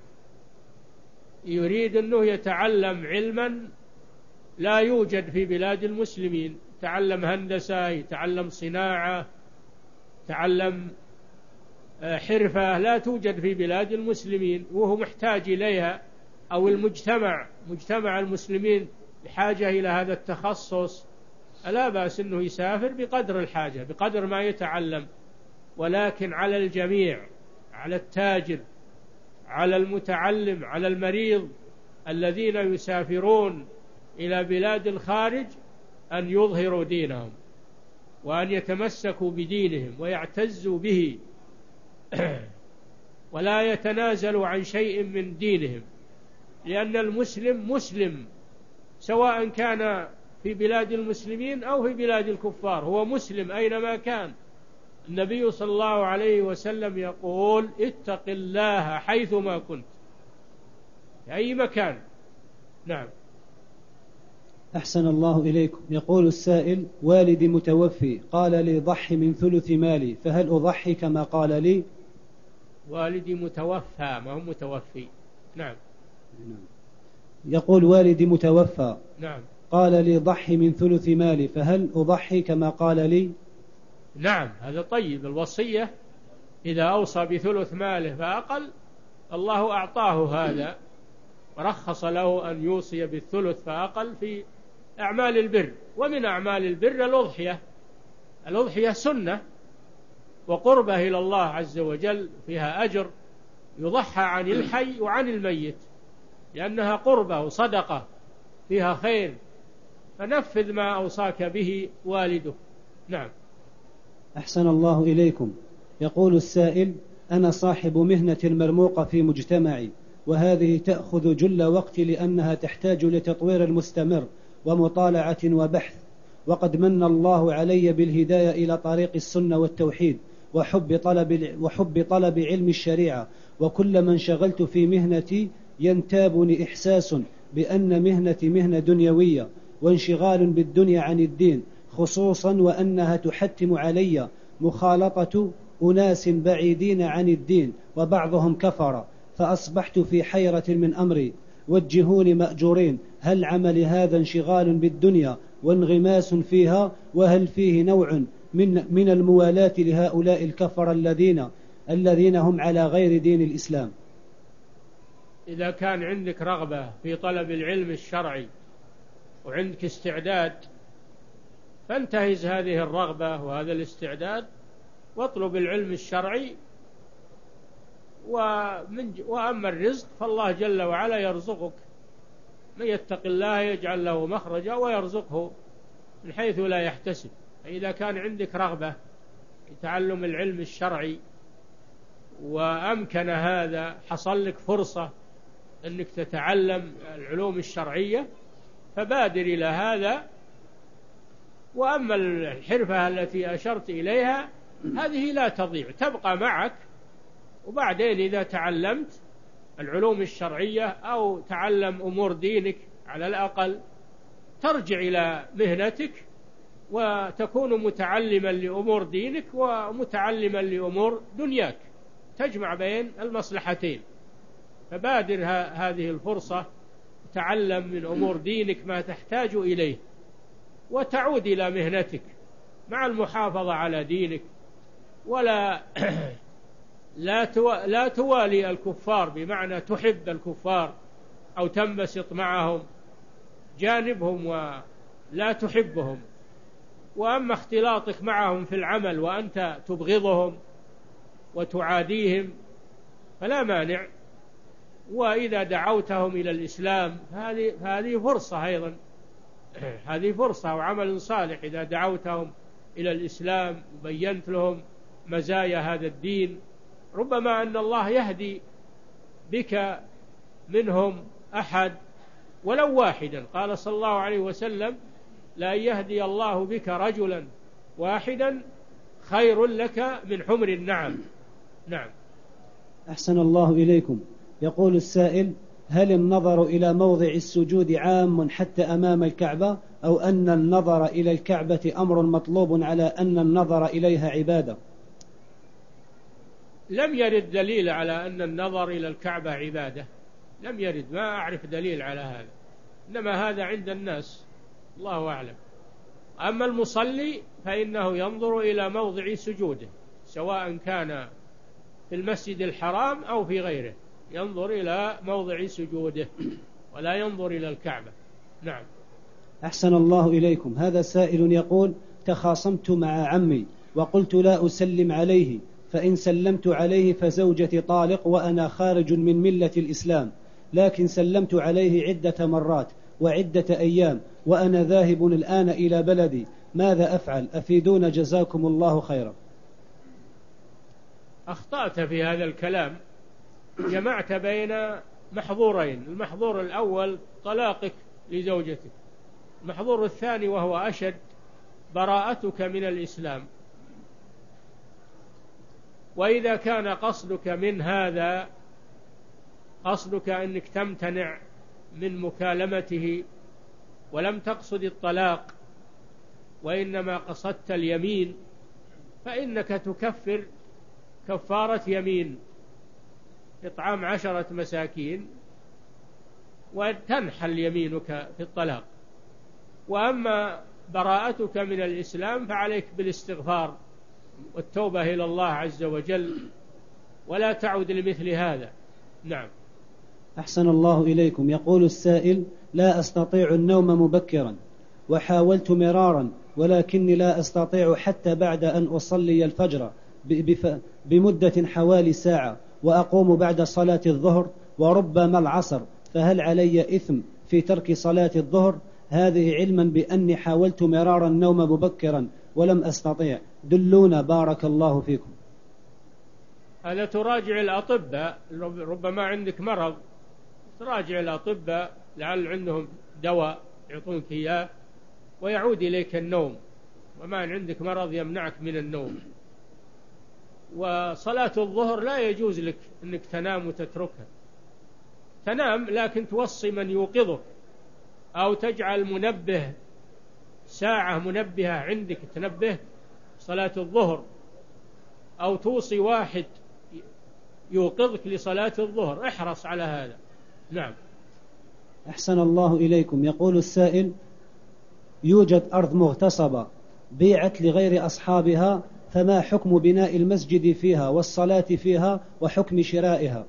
يريد أنه يتعلم علما لا يوجد في بلاد المسلمين، يتعلم هندسة، يتعلم صناعة، يتعلم حرفة لا توجد في بلاد المسلمين وهو محتاج إليها، أو المجتمع مجتمع المسلمين بحاجة إلى هذا التخصص، لا بأس أنه يسافر بقدر الحاجة بقدر ما يتعلم. ولكن على الجميع، على التاجر، على المتعلم، على المريض، الذين يسافرون إلى بلاد الخارج أن يظهروا دينهم وأن يتمسكوا بدينهم ويعتزوا به ولا يتنازلوا عن شيء من دينهم، لأن المسلم مسلم سواء كان في بلاد المسلمين أو في بلاد الكفار، هو مسلم أينما كان. النبي صلى الله عليه وسلم يقول: اتق الله حيثما كنت، في أي مكان. نعم. أحسن الله إليكم. يقول السائل: والدي متوفي، قال لي ضحي من ثلث مالي، فهل أضحي كما قال لي؟ والدي متوفى، ما هو متوفي. نعم. يقول: والدي متوفى، نعم، قال لي ضحي من ثلث مالي، فهل أضحي كما قال لي؟ نعم، هذا طيب. الوصية إذا أوصى بثلث ماله فأقل، الله أعطاه هذا ورخص له أن يوصي بالثلث فأقل في أعمال البر. ومن أعمال البر الأضحية. الأضحية سنة وقربة إلى الله عز وجل، فيها أجر، يضحى عن الحي وعن الميت، لأنها قربة وصدقة فيها خير، فنفذ ما أوصاك به والده. نعم. أحسن الله إليكم. يقول السائل: أنا صاحب مهنة مرموقة في مجتمعي، وهذه تأخذ جل وقتي لأنها تحتاج لتطوير المستمر ومطالعة وبحث، وقد من الله علي بالهداية إلى طريق السنة والتوحيد وحب طلب, وحب طلب علم الشريعة، وكلما انشغلت في مهنتي ينتابني إحساس بأن مهنتي مهنة دنيوية وانشغال بالدنيا عن الدين، خصوصا وأنها تحتم علي مخالطة أناس بعيدين عن الدين وبعضهم كفر، فأصبحت في حيرة من أمري، وجهوني مأجورين. هل عمل هذا انشغال بالدنيا وانغماس فيها؟ وهل فيه نوع من, من الموالاة لهؤلاء الكفر الذين الذين هم على غير دين الإسلام؟ إذا كان عندك رغبة في طلب العلم الشرعي وعندك استعداد، فانتهز هذه الرغبة وهذا الاستعداد واطلب العلم الشرعي. ومن وأما الرزق فالله جل وعلا يرزقك، من يتق الله يجعل له مخرجا ويرزقه من حيث لا يحتسب. فإذا كان عندك رغبة في تعلم العلم الشرعي وأمكن هذا، حصل لك فرصة أنك تتعلم العلوم الشرعية، فبادر إلى هذا. وأما الحرفة التي أشرت إليها هذه لا تضيع، تبقى معك، وبعدين إذا تعلمت العلوم الشرعية أو تعلم أمور دينك على الأقل، ترجع إلى مهنتك وتكون متعلما لأمور دينك ومتعلما لأمور دنياك، تجمع بين المصلحتين. فبادر هذه الفرصة، تعلم من أمور دينك ما تحتاج إليه، وتعود إلى مهنتك مع المحافظة على دينك. ولا لا لا توالي الكفار بمعنى تحب الكفار أو تنبسط معهم، جانبهم ولا تحبهم. وأما اختلاطك معهم في العمل وأنت تبغضهم وتعاديهم فلا مانع. وإذا دعوتهم إلى الإسلام هذه هذه فرصة أيضا، هذه فرصة وعمل صالح. إذا دعوتهم إلى الإسلام وبينت لهم مزايا هذا الدين، ربما أن الله يهدي بك منهم أحد ولو واحدا. قال صلى الله عليه وسلم: لا يهدي الله بك رجلا واحدا خير لك من حمر النعم. نعم. أحسن الله إليكم. يقول السائل: هل النظر إلى موضع السجود عام حتى أمام الكعبة، أو أن النظر إلى الكعبة أمر مطلوب على أن النظر إليها عبادة؟ لم يرد دليل على أن النظر إلى الكعبة عبادة، لم يرد، ما أعرف دليل على هذا، إنما هذا عند الناس، الله أعلم. أما المصلي فإنه ينظر إلى موضع سجوده، سواء كان في المسجد الحرام أو في غيره، ينظر إلى موضع سجوده ولا ينظر إلى الكعبة. نعم. أحسن الله إليكم. هذا سائل يقول: تخاصمت مع عمي وقلت لا أسلم عليه، فإن سلمت عليه فزوجتي طالق وأنا خارج من ملة الإسلام، لكن سلمت عليه عدة مرات وعدة أيام وأنا ذاهب الآن إلى بلدي، ماذا أفعل؟ أفيدون جزاكم الله خيرا. أخطأت في هذا الكلام، جمعت بين محظورين: المحظور الأول طلاقك لزوجتك، المحظور الثاني وهو أشد براءتك من الإسلام. وإذا كان قصدك من هذا قصدك أنك تمتنع من مكالمته ولم تقصد الطلاق وإنما قصدت اليمين، فإنك تكفر كفارة يمين، إطعام عشرة مساكين، وتنحل يمينك في الطلاق. وأما براءتك من الإسلام فعليك بالاستغفار والتوبة إلى الله عز وجل، ولا تعود لمثل هذا. نعم. أحسن الله إليكم. يقول السائل: لا أستطيع النوم مبكرا وحاولت مرارا ولكني لا أستطيع حتى بعد أن أصلي الفجر بمدة حوالي ساعة، وأقوم بعد صلاة الظهر وربما العصر، فهل علي إثم في ترك صلاة الظهر؟ هذه علما بأني حاولت مرارا النوم مبكرا ولم أستطيع، دلونا بارك الله فيكم. هذا تراجع الأطباء، ربما عندك مرض، تراجع الأطباء لعل عندهم دواء يعطونك إياه ويعود إليك النوم، وما عندك مرض يمنعك من النوم. وصلاة الظهر لا يجوز لك أنك تنام وتتركها، تنام لكن توصي من يوقظك، أو تجعل منبه ساعة منبهة عندك تنبه صلاة الظهر، أو توصي واحد يوقظك لصلاة الظهر، احرص على هذا. نعم. أحسن الله إليكم. يقول السائل: يوجد أرض مغتصبة بيعت لغير أصحابها، فما حكم بناء المسجد فيها والصلاة فيها وحكم شرائها؟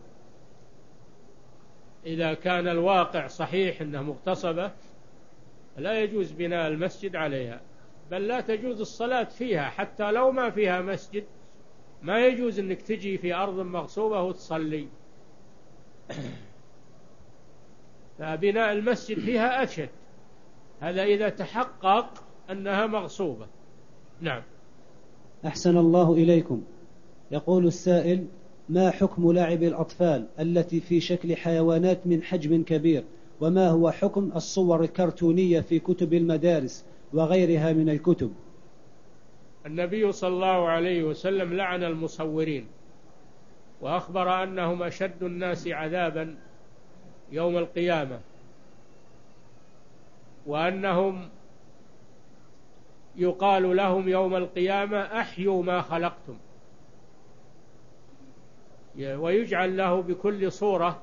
إذا كان الواقع صحيح أنها مغتصبة لا يجوز بناء المسجد عليها، بل لا تجوز الصلاة فيها حتى لو ما فيها مسجد. ما يجوز أنك تجي في أرض مغصوبة وتصلي، فبناء المسجد فيها أشد، هذا إذا تحقق أنها مغصوبة. نعم. أحسن الله إليكم. يقول السائل: ما حكم لعب الأطفال التي في شكل حيوانات من حجم كبير؟ وما هو حكم الصور الكرتونية في كتب المدارس وغيرها من الكتب؟ النبي صلى الله عليه وسلم لعن المصورين، وأخبر أنهم أشد الناس عذابا يوم القيامة، وأنهم يقال لهم يوم القيامة: أحيوا ما خلقتم. ويجعل له بكل صورة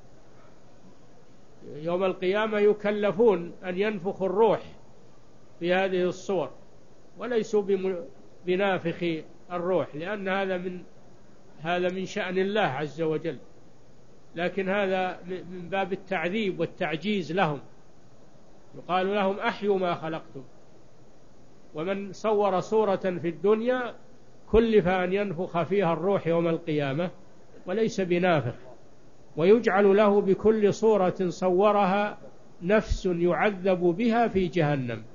يوم القيامة، يكلفون أن ينفخوا الروح في هذه الصور، وليسوا بنافخ الروح، لأن هذا من هذا من شأن الله عز وجل، لكن هذا من باب التعذيب والتعجيز لهم. يقال لهم: أحيوا ما خلقتم. ومن صور صورة في الدنيا كلف أن ينفخ فيها الروح يوم القيامة وليس بنافخ، ويجعل له بكل صورة صورها نفس يعذب بها في جهنم.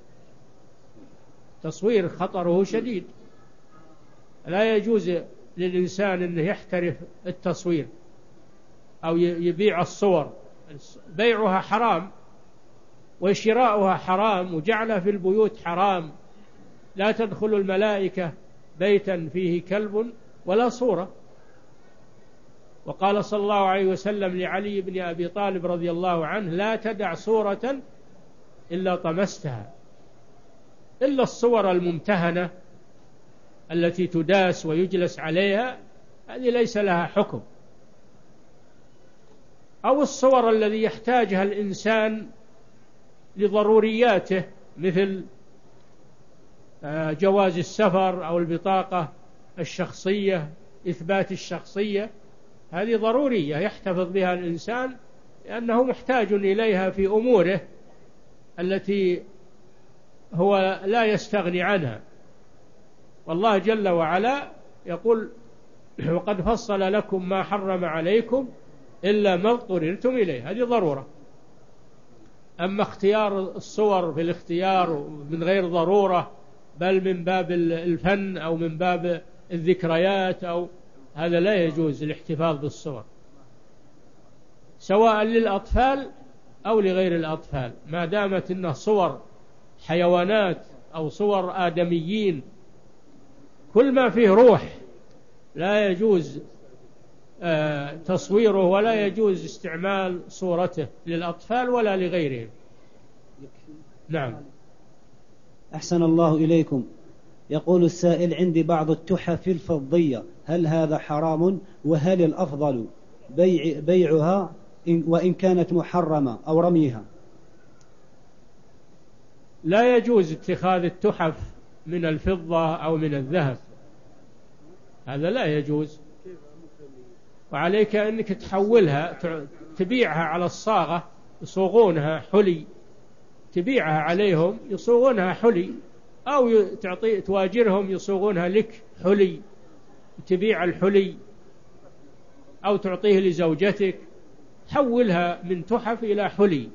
تصوير خطره شديد، لا يجوز للإنسان أنه يحترف التصوير أو يبيع الصور. بيعها حرام وشراؤها حرام، وجعلها في البيوت حرام. لا تدخل الملائكة بيتا فيه كلب ولا صورة. وقال صلى الله عليه وسلم لعلي بن أبي طالب رضي الله عنه: لا تدع صورة إلا طمستها، إلا الصور الممتهنة التي تداس ويجلس عليها، هذه ليس لها حكم. أو الصور الذي يحتاجها الإنسان لضرورياته، مثل جواز السفر أو البطاقة الشخصية، إثبات الشخصية، هذه ضرورية يحتفظ بها الإنسان لأنه محتاج إليها في أموره التي هو لا يستغني عنها. والله جل وعلا يقول: وقد فصل لكم ما حرم عليكم إلا ما اضطررتم إليه، هذه ضرورة. أما اختيار الصور في الاختيار من غير ضرورة، بل من باب الفن أو من باب الذكريات، أو هذا لا يجوز الاحتفاظ بالصور، سواء للأطفال أو لغير الأطفال، ما دامت إنها صور حيوانات أو صور آدميين. كل ما فيه روح لا يجوز تصويره، ولا يجوز استعمال صورته للأطفال ولا لغيرهم. نعم. أحسن الله إليكم. يقول السائل: عندي بعض التحف الفضية، هل هذا حرام؟ وهل الأفضل بيع بيعها وإن كانت محرمة أو رميها؟ لا يجوز اتخاذ التحف من الفضة أو من الذهب، هذا لا يجوز. وعليك أنك تحولها، تبيعها على الصاغة، يصوغونها حلي، تبيعها عليهم يصوغونها حلي، أو تعطي تواجرهم يصوغونها لك حلي، تبيع الحلي، أو تعطيه لزوجتك. حولها من تحف إلى حلي،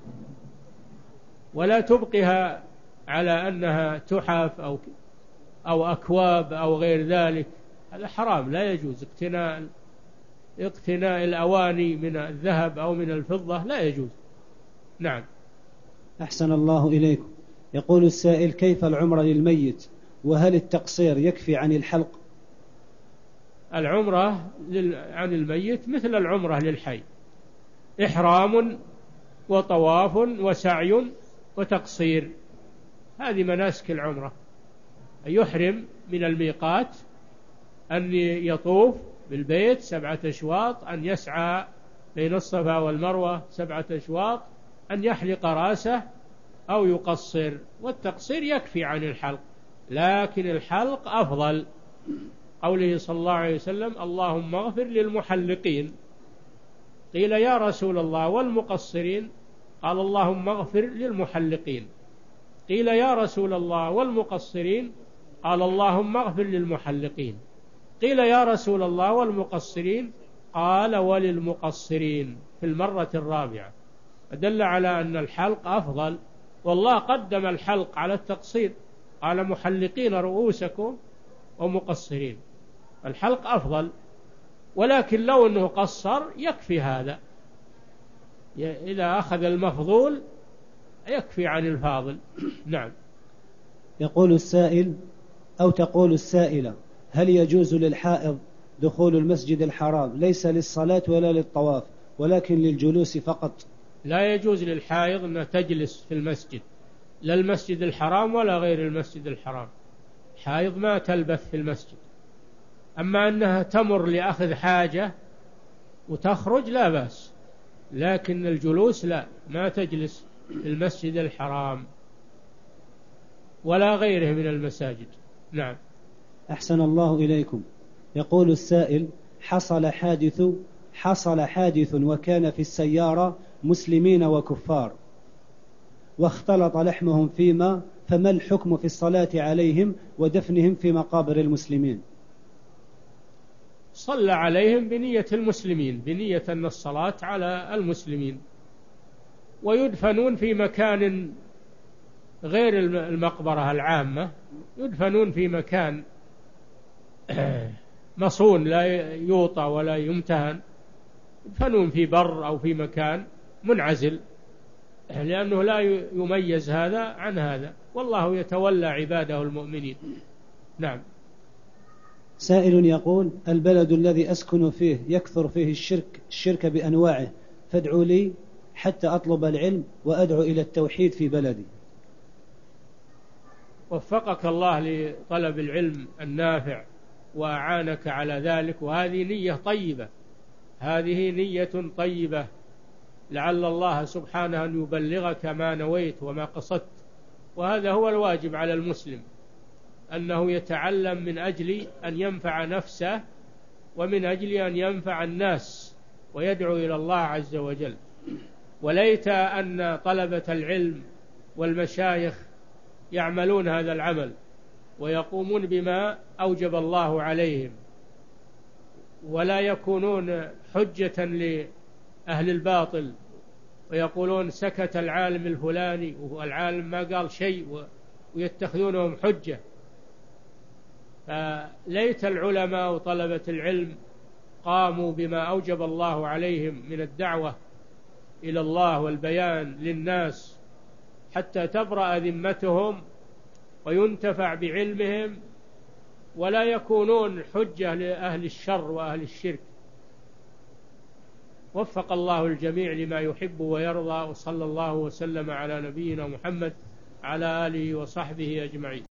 ولا تبقها على أنها تحف أو أو أكواب أو غير ذلك، هذا حرام، لا يجوز. اقتناء اقتناء الأواني من الذهب أو من الفضة لا يجوز. نعم. أحسن الله إليكم. يقول السائل: كيف العمرة للميت؟ وهل التقصير يكفي عن الحلق؟ العمرة عن الميت مثل العمرة للحي، إحرام وطواف وسعي وتقصير، هذه مناسك العمرة. أن يحرم من الميقات، أن يطوف بالبيت سبعة أشواط، أن يسعى بين الصفا والمروة سبعة أشواط، أن يحلق رأسه أو يقصر، والتقصير يكفي عن الحلق، لكن الحلق أفضل. قوله صلى الله عليه وسلم: اللهم اغفر للمحلقين. قيل: يا رسول الله والمقصرين؟ قال: اللهم اغفر للمحلقين. قيل: يا رسول الله والمقصرين؟ قال: اللهم اغفر للمحلقين. قيل: يا رسول الله والمقصرين؟ قال: وللمقصرين في المرة الرابعة، أدل على أن الحلق أفضل، والله قدم الحلق على التقصير، قال: محلقين رؤوسكم ومقصرين. الحلق أفضل، ولكن لو أنه قصر يكفي هذا، إذا أخذ المفضول يكفي عن الفاضل. نعم. يقول السائل أو تقول السائلة: هل يجوز للحائض دخول المسجد الحرام ليس للصلاة ولا للطواف ولكن للجلوس فقط؟ لا يجوز للحائض أن تجلس في المسجد، لا المسجد الحرام ولا غير المسجد الحرام. حائض ما تلبث في المسجد، أما أنها تمر لأخذ حاجة وتخرج لا بأس، لكن الجلوس لا، ما تجلس في المسجد الحرام ولا غيره من المساجد. نعم. أحسن الله إليكم. يقول السائل: حصل حادث حصل حادث وكان في السيارة مسلمين وكفار واختلط لحمهم فيما، فما الحكم في الصلاة عليهم ودفنهم في مقابر المسلمين؟ صلى عليهم بنية المسلمين، بنية أن الصلاة على المسلمين، ويدفنون في مكان غير المقبرة العامة، يدفنون في مكان مصون لا يوطى ولا يمتهن، يدفنون في بر أو في مكان منعزل، لأنه لا يميز هذا عن هذا، والله يتولى عباده المؤمنين. نعم. سائل يقول: البلد الذي أسكن فيه يكثر فيه الشرك الشرك بأنواعه، فادعوا لي حتى أطلب العلم وأدعو إلى التوحيد في بلدي. وفقك الله لطلب العلم النافع وأعانك على ذلك، وهذه نية طيبة، هذه نية طيبة، لعل الله سبحانه أن يبلغك ما نويت وما قصدت، وهذا هو الواجب على المسلم، أنه يتعلم من أجل أن ينفع نفسه ومن أجل أن ينفع الناس، ويدعو إلى الله عز وجل. وليت أن طلبة العلم والمشايخ يعملون هذا العمل ويقومون بما أوجب الله عليهم، ولا يكونون حجة لأهل الباطل ويقولون سكت العالم الفلاني والعالم ما قال شيء ويتخذونهم حجة. فليت العلماء وطلبة العلم قاموا بما أوجب الله عليهم من الدعوة إلى الله والبيان للناس حتى تبرأ ذمتهم وينتفع بعلمهم، ولا يكونون حجة لأهل الشر وأهل الشرك. وفق الله الجميع لما يحب ويرضى، وصلى الله وسلم على نبينا محمد على آله وصحبه أجمعين.